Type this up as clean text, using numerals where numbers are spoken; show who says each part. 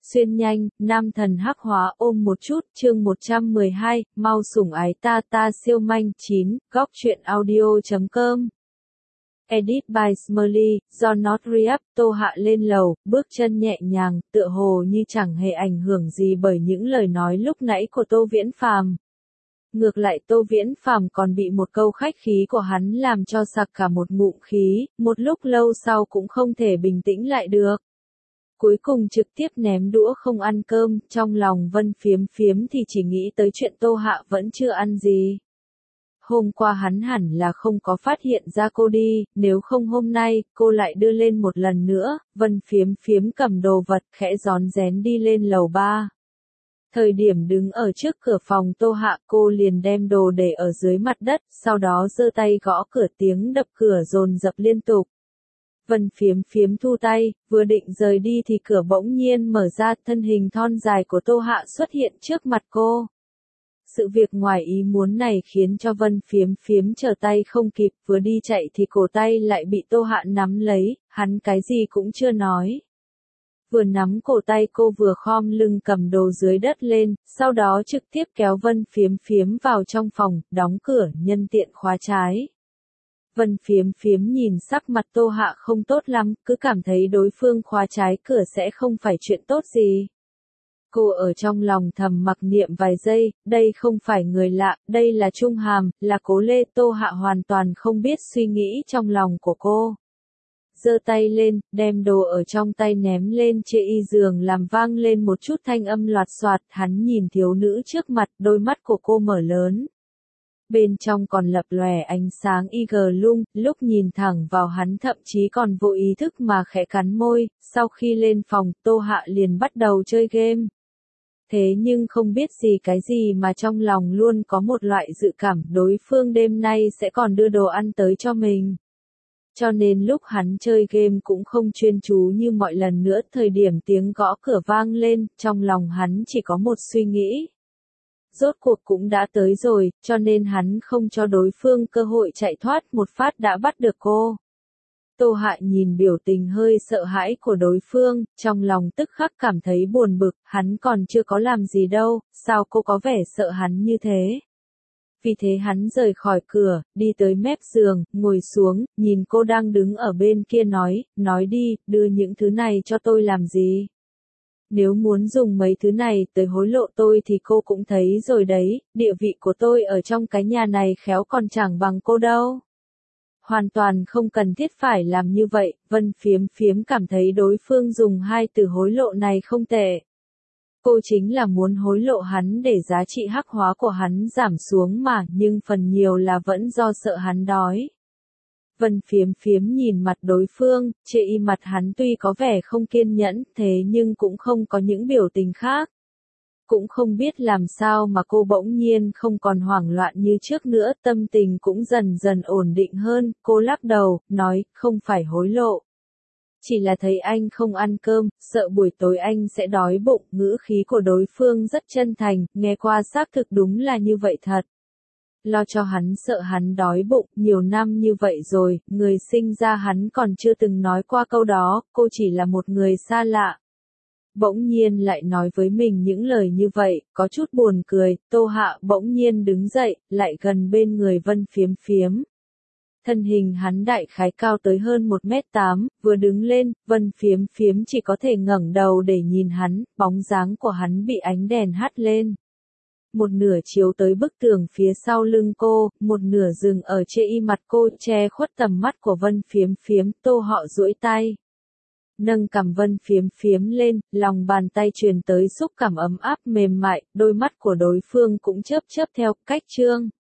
Speaker 1: Xuyên nhanh, nam thần hắc hóa ôm một chút, chương 112, mau sủng ái ta ta siêu manh 9, góc truyện audio.com. Edit by Smiley, do Not Re-up, Tô Hạ lên lầu, bước chân nhẹ nhàng, tựa hồ như chẳng hề ảnh hưởng gì bởi những lời nói lúc nãy của Tô Viễn Phàm. Ngược lại Tô Viễn Phàm còn bị một câu khách khí của hắn làm cho sặc cả một ngụm khí, một lúc lâu sau cũng không thể bình tĩnh lại được. Cuối cùng trực tiếp ném đũa không ăn cơm, trong lòng Vân Phiếm Phiếm thì chỉ nghĩ tới chuyện Tô Hạ vẫn chưa ăn gì. Hôm qua hắn hẳn là không có phát hiện ra cô đi, nếu không hôm nay, cô lại đưa lên một lần nữa, Vân Phiếm Phiếm cầm đồ vật khẽ rón rén đi lên lầu 3. Thời điểm đứng ở trước cửa phòng Tô Hạ cô liền đem đồ để ở dưới mặt đất, sau đó giơ tay gõ cửa tiếng đập cửa dồn dập liên tục. Vân Phiếm Phiếm thu tay, vừa định rời đi thì cửa bỗng nhiên mở ra, thân hình thon dài của Tô Hạ xuất hiện trước mặt cô. Sự việc ngoài ý muốn này khiến cho Vân Phiếm Phiếm trở tay không kịp, vừa đi chạy thì cổ tay lại bị Tô Hạ nắm lấy, hắn cái gì cũng chưa nói. Vừa nắm cổ tay cô vừa khom lưng cầm đồ dưới đất lên, sau đó trực tiếp kéo Vân Phiếm Phiếm vào trong phòng, đóng cửa, nhân tiện khóa trái. Vân Phiếm Phiếm nhìn sắc mặt Tô Hạ không tốt lắm, cứ cảm thấy đối phương khóa trái cửa sẽ không phải chuyện tốt gì. Cô ở trong lòng thầm mặc niệm vài giây, đây không phải người lạ, đây là Trung Hàm, là Cố Lê. Tô Hạ hoàn toàn không biết suy nghĩ trong lòng của cô. Giơ tay lên, đem đồ ở trong tay ném lên trên y giường làm vang lên một chút thanh âm loạt soạt, hắn nhìn thiếu nữ trước mặt, đôi mắt của cô mở lớn. Bên trong còn lập lòe ánh sáng IG lung, lúc nhìn thẳng vào hắn thậm chí còn vô ý thức mà khẽ cắn môi, sau khi lên phòng, Tô Hạ liền bắt đầu chơi game. Thế nhưng không biết gì cái gì mà trong lòng luôn có một loại dự cảm đối phương đêm nay sẽ còn đưa đồ ăn tới cho mình. Cho nên lúc hắn chơi game cũng không chuyên chú như mọi lần nữa, thời điểm tiếng gõ cửa vang lên, trong lòng hắn chỉ có một suy nghĩ. Rốt cuộc cũng đã tới rồi, cho nên hắn không cho đối phương cơ hội chạy thoát, một phát đã bắt được cô. Tô Hạ nhìn biểu tình hơi sợ hãi của đối phương, trong lòng tức khắc cảm thấy buồn bực, hắn còn chưa có làm gì đâu, sao cô có vẻ sợ hắn như thế. Vì thế hắn rời khỏi cửa, đi tới mép giường, ngồi xuống, nhìn cô đang đứng ở bên kia nói đi, đưa những thứ này cho tôi làm gì. Nếu muốn dùng mấy thứ này tới hối lộ tôi thì cô cũng thấy rồi đấy, địa vị của tôi ở trong cái nhà này khéo còn chẳng bằng cô đâu. Hoàn toàn không cần thiết phải làm như vậy, Vân Phiếm Phiếm cảm thấy đối phương dùng hai từ hối lộ này không tệ. Cô chính là muốn hối lộ hắn để giá trị hắc hóa của hắn giảm xuống mà, nhưng phần nhiều là vẫn do sợ hắn đói. Vân Phiếm Phiếm nhìn mặt đối phương, chê y mặt hắn tuy có vẻ không kiên nhẫn, thế nhưng cũng không có những biểu tình khác. Cũng không biết làm sao mà cô bỗng nhiên không còn hoảng loạn như trước nữa, tâm tình cũng dần dần ổn định hơn, cô lắc đầu, nói, không phải hối lộ. Chỉ là thấy anh không ăn cơm, sợ buổi tối anh sẽ đói bụng, ngữ khí của đối phương rất chân thành, nghe qua xác thực đúng là như vậy thật. Lo cho hắn sợ hắn đói bụng, nhiều năm như vậy rồi, người sinh ra hắn còn chưa từng nói qua câu đó, cô chỉ là một người xa lạ. Bỗng nhiên lại nói với mình những lời như vậy, có chút buồn cười, Tô Hạ bỗng nhiên đứng dậy, lại gần bên người Vân Phiếm Phiếm. Thân hình hắn đại khái cao tới hơn 1m8, vừa đứng lên, Vân Phiếm Phiếm chỉ có thể ngẩng đầu để nhìn hắn, bóng dáng của hắn bị ánh đèn hắt lên. Một nửa chiếu tới bức tường phía sau lưng cô, một nửa dừng ở trên y mặt cô, che khuất tầm mắt của Vân Phiếm Phiếm. Tô Họ duỗi tay, nâng cằm Vân Phiếm Phiếm lên, lòng bàn tay truyền tới xúc cảm ấm áp mềm mại, đôi mắt của đối phương cũng chớp chớp theo cách chương.